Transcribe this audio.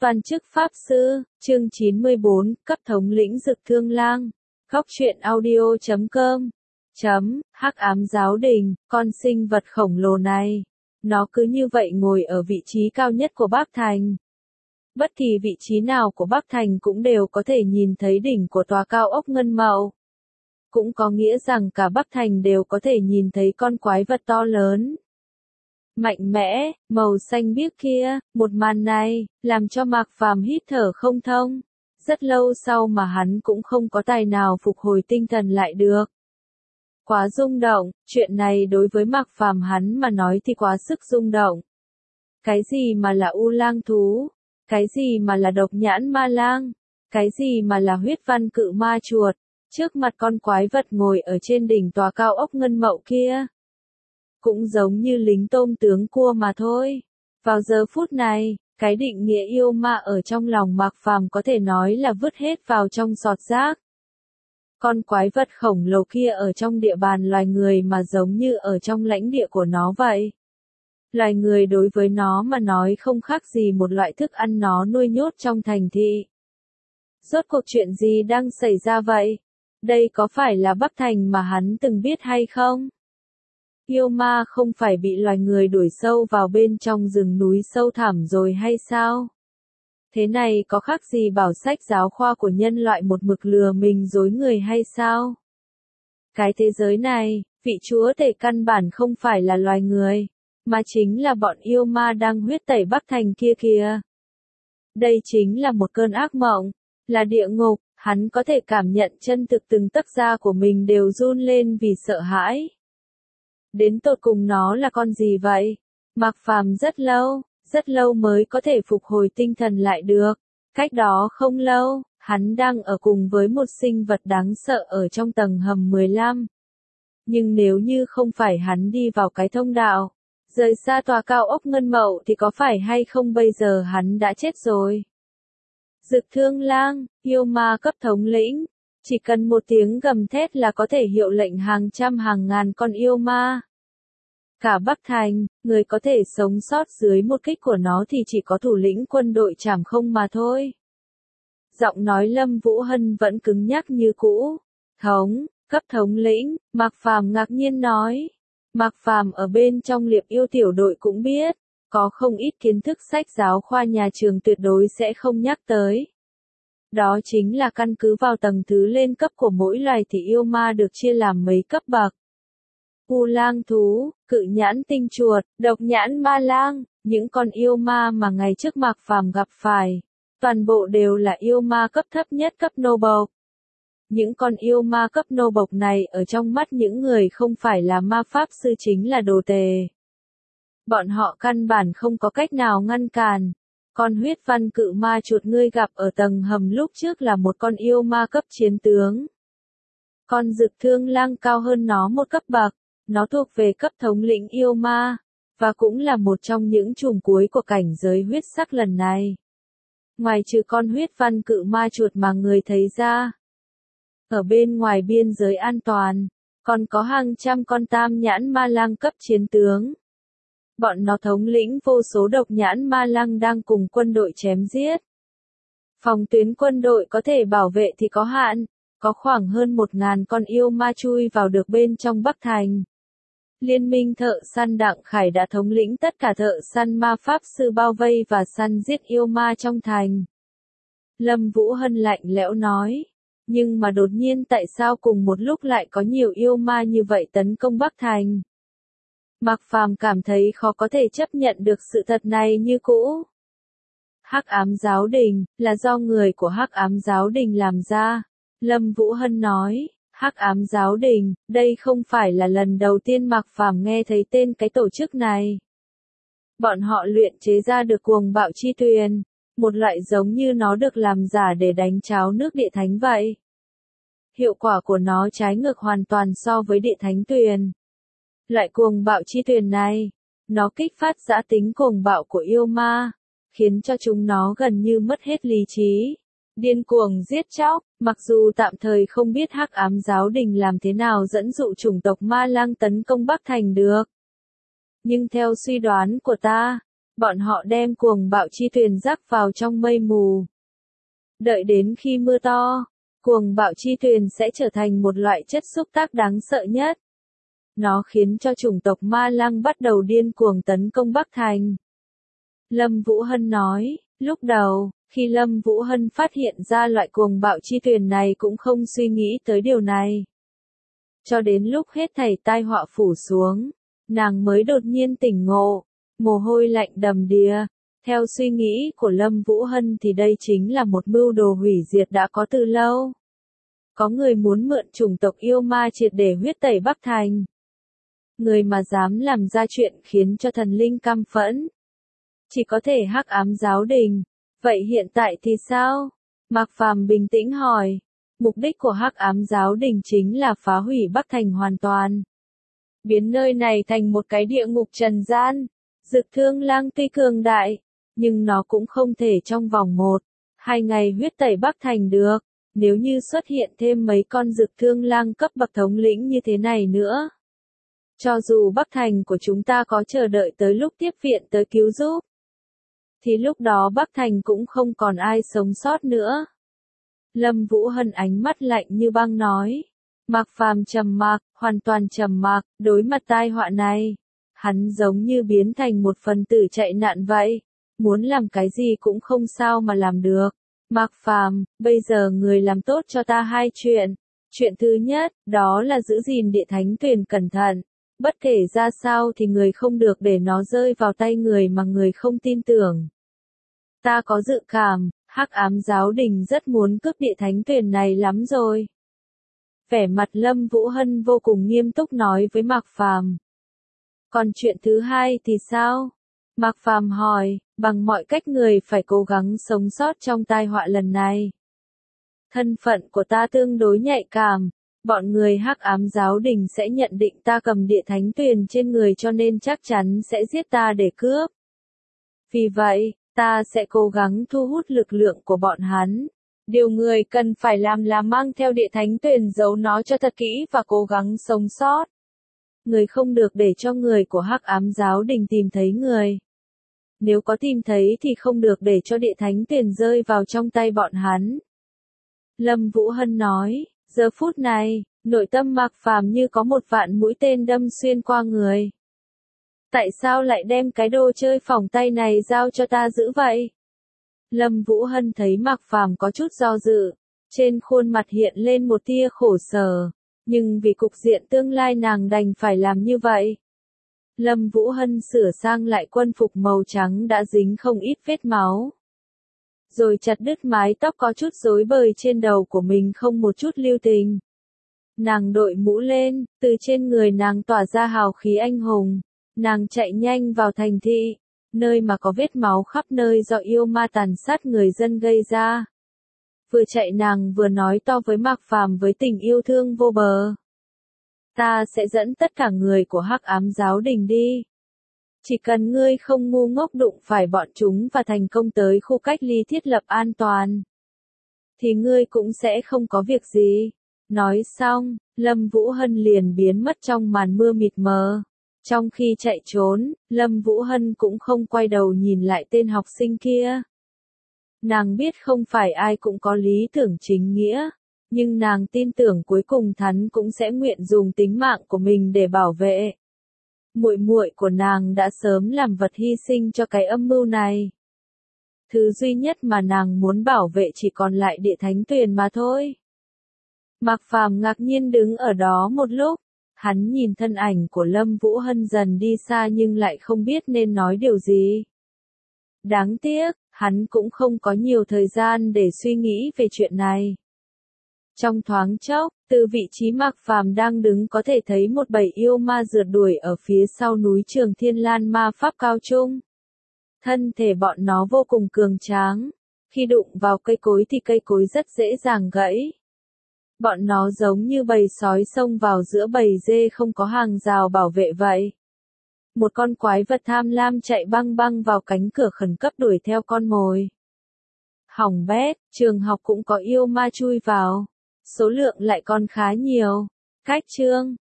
Toàn chức Pháp Sư, chương 94, cấp thống lĩnh Dực Thương Lang. Góc truyện audio.com. Hắc ám giáo đình, con sinh vật khổng lồ này. Nó cứ như vậy ngồi ở vị trí cao nhất của Bắc Thành. Bất kỳ vị trí nào của Bắc Thành cũng đều có thể nhìn thấy đỉnh của tòa cao ốc ngân màu. Cũng có nghĩa rằng cả Bắc Thành đều có thể nhìn thấy con quái vật to lớn, mạnh mẽ, màu xanh biếc kia. Một màn này, làm cho Mạc Phàm hít thở không thông. Rất lâu sau mà hắn cũng không có tài nào phục hồi tinh thần lại được. Quá rung động, chuyện này đối với Mạc Phàm hắn mà nói thì quá sức rung động. Cái gì mà là U Lang thú? Cái gì mà là độc nhãn ma lang? Cái gì mà là huyết văn cự ma chuột? Trước mặt con quái vật ngồi ở trên đỉnh tòa cao ốc ngân mậu kia, cũng giống như lính tôm tướng cua mà thôi. Vào giờ phút này, cái định nghĩa yêu ma ở trong lòng Mạc Phàm có thể nói là vứt hết vào trong giọt rác. Con quái vật khổng lồ kia ở trong địa bàn loài người mà giống như ở trong lãnh địa của nó vậy. Loài người đối với nó mà nói không khác gì một loại thức ăn nó nuôi nhốt trong thành thị. Rốt cuộc chuyện gì đang xảy ra vậy? Đây có phải là Bắc Thành mà hắn từng biết hay không? Yêu ma không phải bị loài người đuổi sâu vào bên trong rừng núi sâu thẳm rồi hay sao? Thế này có khác gì bảo sách giáo khoa của nhân loại một mực lừa mình dối người hay sao? Cái thế giới này, vị chúa tể căn bản không phải là loài người, mà chính là bọn yêu ma đang huyết tẩy Bắc Thành kia kìa. Đây chính là một cơn ác mộng, là địa ngục. Hắn có thể cảm nhận chân thực từng tấc da của mình đều run lên vì sợ hãi. Đến tột cùng nó là con gì vậy? Mạc Phàm rất lâu mới có thể phục hồi tinh thần lại được. Cách đó không lâu, hắn đang ở cùng với một sinh vật đáng sợ ở trong tầng hầm 15. Nhưng nếu như không phải hắn đi vào cái thông đạo, rời xa tòa cao ốc ngân mậu thì có phải hay không bây giờ hắn đã chết rồi. Dực Thương Lang, yêu ma cấp thống lĩnh, chỉ cần một tiếng gầm thét là có thể hiệu lệnh hàng trăm hàng ngàn con yêu ma. Cả Bắc Thành, người có thể sống sót dưới một kích của nó thì chỉ có thủ lĩnh quân đội Trảm Không mà thôi. Giọng nói Lâm Vũ Hân vẫn cứng nhắc như cũ. Cấp thống lĩnh, Mạc Phàm ngạc nhiên nói. Mạc Phàm ở bên trong Liệp Yêu tiểu đội cũng biết. Có không ít kiến thức sách giáo khoa nhà trường tuyệt đối sẽ không nhắc tới. Đó chính là căn cứ vào tầng thứ lên cấp của mỗi loài thì yêu ma được chia làm mấy cấp bậc. U lang thú, cự nhãn tinh chuột, độc nhãn ma lang, những con yêu ma mà ngày trước Mạc Phàm gặp phải, toàn bộ đều là yêu ma cấp thấp nhất cấp nô bộc. Những con yêu ma cấp nô bộc này ở trong mắt những người không phải là ma pháp sư chính là đồ tề. Bọn họ căn bản không có cách nào ngăn cản. Con huyết văn cự ma chuột ngươi gặp ở tầng hầm lúc trước là một con yêu ma cấp chiến tướng. Con Dực Thương Lang cao hơn nó một cấp bậc, nó thuộc về cấp thống lĩnh yêu ma, và cũng là một trong những chùm cuối của cảnh giới huyết sắc lần này. Ngoài trừ con huyết văn cự ma chuột mà người thấy ra, ở bên ngoài biên giới an toàn, còn có hàng trăm con tam nhãn ma lang cấp chiến tướng. Bọn nó thống lĩnh vô số độc nhãn ma lang đang cùng quân đội chém giết. Phòng tuyến quân đội có thể bảo vệ thì có hạn, có khoảng hơn 1.000 con yêu ma chui vào được bên trong Bắc Thành. Liên minh thợ săn Đặng Khải đã thống lĩnh tất cả thợ săn ma pháp sư bao vây và săn giết yêu ma trong thành. Lâm Vũ Hân lạnh lẽo nói. Nhưng mà đột nhiên tại sao cùng một lúc lại có nhiều yêu ma như vậy tấn công Bắc Thành? Mạc Phàm cảm thấy khó có thể chấp nhận được sự thật này như cũ. Hắc ám giáo đình, là do người của Hắc ám giáo đình làm ra. Lâm Vũ Hân nói, Hắc ám giáo đình, đây không phải là lần đầu tiên Mạc Phàm nghe thấy tên cái tổ chức này. Bọn họ luyện chế ra được cuồng bạo chi tuyền, một loại giống như nó được làm giả để đánh cháo nước địa thánh vậy. Hiệu quả của nó trái ngược hoàn toàn so với địa thánh tuyền. Loại cuồng bạo chi tuyền này, nó kích phát dã tính cuồng bạo của yêu ma, khiến cho chúng nó gần như mất hết lý trí, điên cuồng giết chóc. Mặc dù tạm thời không biết Hắc ám giáo đình làm thế nào dẫn dụ chủng tộc ma lang tấn công Bắc Thành được, nhưng theo suy đoán của ta, Bọn họ đem cuồng bạo chi thuyền rắc vào trong mây mù. Đợi đến khi mưa to, cuồng bạo chi thuyền sẽ trở thành một loại chất xúc tác đáng sợ nhất. Nó khiến cho chủng tộc Ma Lăng bắt đầu điên cuồng tấn công Bắc Thành. Lâm Vũ Hân nói, lúc đầu, khi Lâm Vũ Hân phát hiện ra loại cuồng bạo chi thuyền này cũng không suy nghĩ tới điều này. Cho đến lúc hết thảy tai họa phủ xuống, nàng mới đột nhiên tỉnh ngộ, mồ hôi lạnh đầm đìa. Theo suy nghĩ của Lâm Vũ Hân thì đây chính là một mưu đồ hủy diệt đã có từ lâu. Có người muốn mượn chủng tộc yêu ma triệt để huyết tẩy Bắc Thành. Người mà dám làm ra chuyện khiến cho thần linh căm phẫn, chỉ có thể Hắc Ám Giáo Đình. Vậy hiện tại thì sao? Mạc Phàm bình tĩnh hỏi. Mục đích của Hắc Ám Giáo Đình chính là phá hủy Bắc Thành hoàn toàn. Biến nơi này thành một cái địa ngục trần gian. Dực Thương Lang tuy cường đại, nhưng nó cũng không thể trong vòng 1-2 ngày huyết tẩy Bắc Thành được. Nếu như xuất hiện thêm mấy con Dực Thương Lang cấp bậc thống lĩnh như thế này nữa, cho dù Bắc Thành của chúng ta có chờ đợi tới lúc tiếp viện tới cứu giúp, thì lúc đó Bắc Thành cũng không còn ai sống sót nữa. Lâm Vũ Hân ánh mắt lạnh như băng nói. Mạc Phàm trầm mặc, hoàn toàn trầm mặc, đối mặt tai họa này. Hắn giống như biến thành một phần tử chạy nạn vậy. Muốn làm cái gì cũng không sao mà làm được. Mạc Phàm, bây giờ người làm tốt cho ta 2 chuyện. Chuyện thứ nhất, đó là giữ gìn địa thánh thuyền cẩn thận. Bất kể ra sao thì người không được để nó rơi vào tay người mà người không tin tưởng. Ta có dự cảm, Hắc Ám Giáo Đình rất muốn cướp địa thánh thuyền này lắm rồi. Vẻ mặt Lâm Vũ Hân vô cùng nghiêm túc nói với Mạc Phàm. Còn chuyện thứ hai thì sao? Mạc Phàm hỏi, bằng mọi cách người phải cố gắng sống sót trong tai họa lần này. Thân phận của ta tương đối nhạy cảm, bọn người Hắc Ám Giáo Đình sẽ nhận định ta cầm địa thánh tuyền trên người cho nên chắc chắn sẽ giết ta để cướp. Vì vậy, ta sẽ cố gắng thu hút lực lượng của bọn hắn. Điều người cần phải làm là mang theo địa thánh tuyền giấu nó cho thật kỹ và cố gắng sống sót. Người không được để cho người của Hắc Ám Giáo Đình tìm thấy người. Nếu có tìm thấy thì không được để cho địa thánh tuyền rơi vào trong tay bọn hắn. Lâm Vũ Hân nói, giờ phút này, nội tâm Mạc Phàm như có một vạn mũi tên đâm xuyên qua người. Tại sao lại đem cái đồ chơi phỏng tay này giao cho ta giữ vậy? Lâm Vũ Hân thấy Mạc Phàm có chút do dự, trên khuôn mặt hiện lên một tia khổ sở, nhưng vì cục diện tương lai nàng đành phải làm như vậy. Lâm Vũ Hân sửa sang lại quân phục màu trắng đã dính không ít vết máu. Rồi chặt đứt mái tóc có chút rối bời trên đầu của mình không một chút lưu tình. Nàng đội mũ lên, từ trên người nàng tỏa ra hào khí anh hùng. Nàng chạy nhanh vào thành thị, nơi mà có vết máu khắp nơi do yêu ma tàn sát người dân gây ra. Vừa chạy nàng vừa nói to với Mạc Phàm với tình yêu thương vô bờ. Ta sẽ dẫn tất cả người của Hắc Ám Giáo Đình đi. Chỉ cần ngươi không ngu ngốc đụng phải bọn chúng và thành công tới khu cách ly thiết lập an toàn, thì ngươi cũng sẽ không có việc gì. Nói xong, Lâm Vũ Hân liền biến mất trong màn mưa mịt mờ. Trong khi chạy trốn, Lâm Vũ Hân cũng không quay đầu nhìn lại tên học sinh kia. Nàng biết không phải ai cũng có lý tưởng chính nghĩa, nhưng nàng tin tưởng cuối cùng hắn cũng sẽ nguyện dùng tính mạng của mình để bảo vệ. Muội muội của nàng đã sớm làm vật hy sinh cho cái âm mưu này. Thứ duy nhất mà nàng muốn bảo vệ chỉ còn lại địa thánh tuyền mà thôi. Mạc Phàm ngạc nhiên đứng ở đó một lúc. Hắn nhìn thân ảnh của Lâm Vũ Hân dần đi xa nhưng lại không biết nên nói điều gì. Đáng tiếc, hắn cũng không có nhiều thời gian để suy nghĩ về chuyện này. Trong thoáng chốc, từ vị trí Mạc Phàm đang đứng có thể thấy một bầy yêu ma rượt đuổi ở phía sau núi Trường Thiên Lan Ma Pháp Cao Trung. Thân thể bọn nó vô cùng cường tráng. Khi đụng vào cây cối thì cây cối rất dễ dàng gãy. Bọn nó giống như bầy sói xông vào giữa bầy dê không có hàng rào bảo vệ vậy. Một con quái vật tham lam chạy băng băng vào cánh cửa khẩn cấp đuổi theo con mồi. Hỏng bét, trường học cũng có yêu ma chui vào. Số lượng lại còn khá nhiều. Cách chương